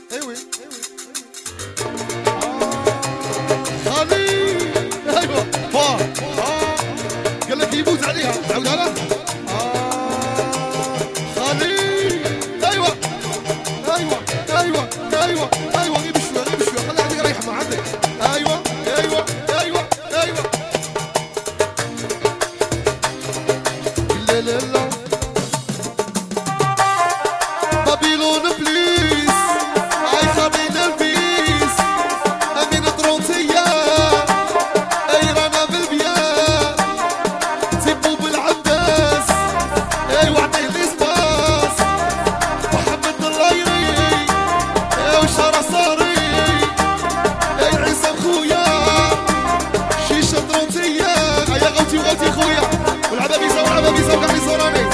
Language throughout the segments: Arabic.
ايوه خلي ايوه قال لك يفوز عليها عاودها له خلي ايوه ايوه ايوه ايوه ايوه غير بشويه غير بشويه خلي عندك ريحه ما عندك ايوه ايوه ايوه ايوه لا لا لا بابيلون بليس اي خلينا البيس امين طرونسيه اي رانا بالبيان تيبو بالعباس اي وعطيه الاسباس محمد الرايري اي وشارع صاري اي عصام خويا شيشه طرونسيه اي غوتي وغوتي خويا والعبابيزه والعبابيزه وكاع لي صوراني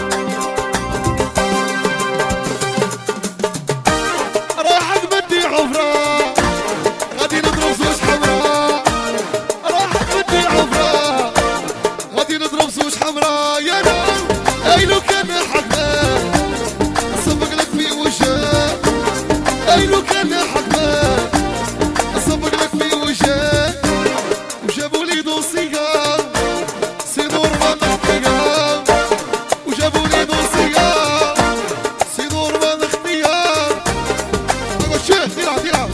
عفرة غادي نضرب زوج حمراء راح تبدي عفرة غادي نضرب زوج حمراء يا نام اي لو كان حقنا اصبق لك في وجهك اي لو كان حقنا اصبق لك في وجهك وجابوا لي دوسية سي نور ما نخطيها وجابوا لي دوسية سي نور ما نخطيها ديرها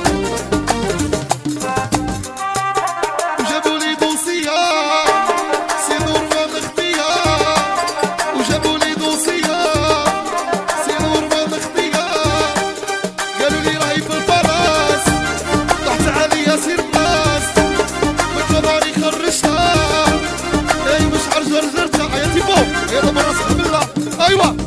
وجابوا لي دوسية سي نور ما نخطيها وجابوا لي دوسية سي نور ما نخطيها قالوا لي راهي في البلاص طحت عليا سير الناس بالجباري خرجتها اي مش عرجرجرتها يا تيبو يا رب راسك بالله ايوه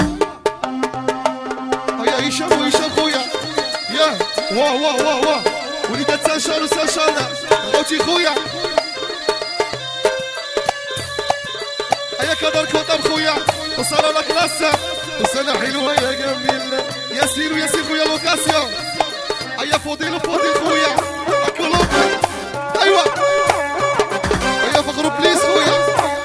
هيا هشام خويا واه واه واه واه وليدات سانشان وسانشانا خوتي خويا هيا كبر كوطب خويا وصلوا لك لاسا وسنة حلوة يا جميل ياسين وياسين خويا لوكاسيون هيا فضيل فضيل خويا كلوبي ايوا هيا فخرو بليس خويا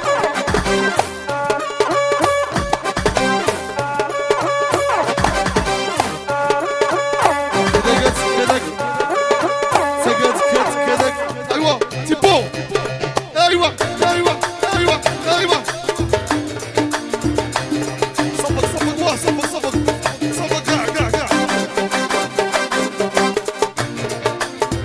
ايوه ايوه ايوه ايوه صفق صفق واه صفق صفق صفق قاع قاع قاع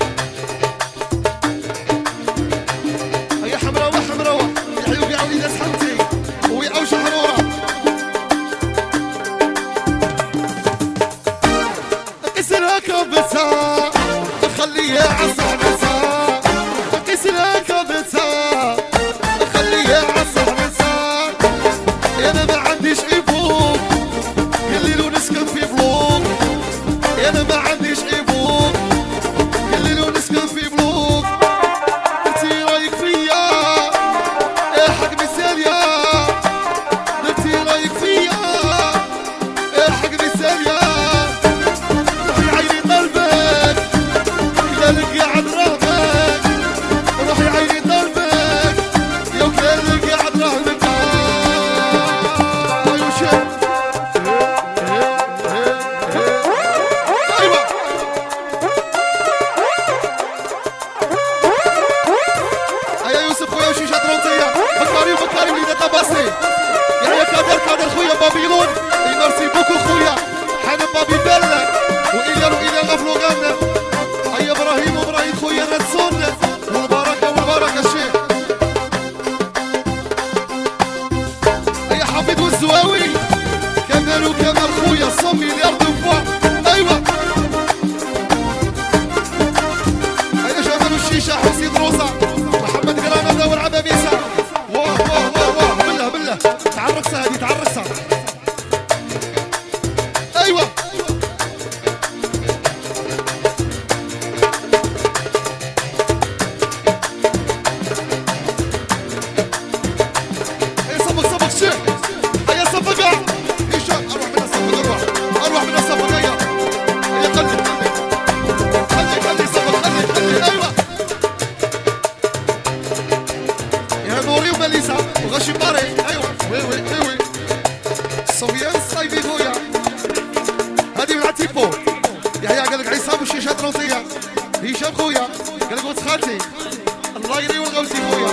يحيى قال لك عصام والشيشات روسيه هشام خويا قال لك ولد خالتي الله يري والغوتي خويا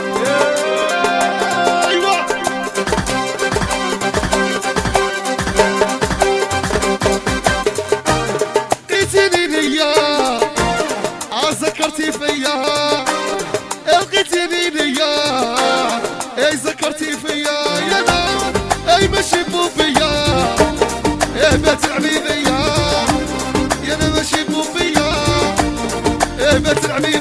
ايوا لقيتيني ليا ذكرتي فيا لقيتيني ليا اي ذكرتي فيا يا نار اي ماشي بوفيا ايه بتلعبي بيا يا انا ماشي بوفيا ايه بتلعبي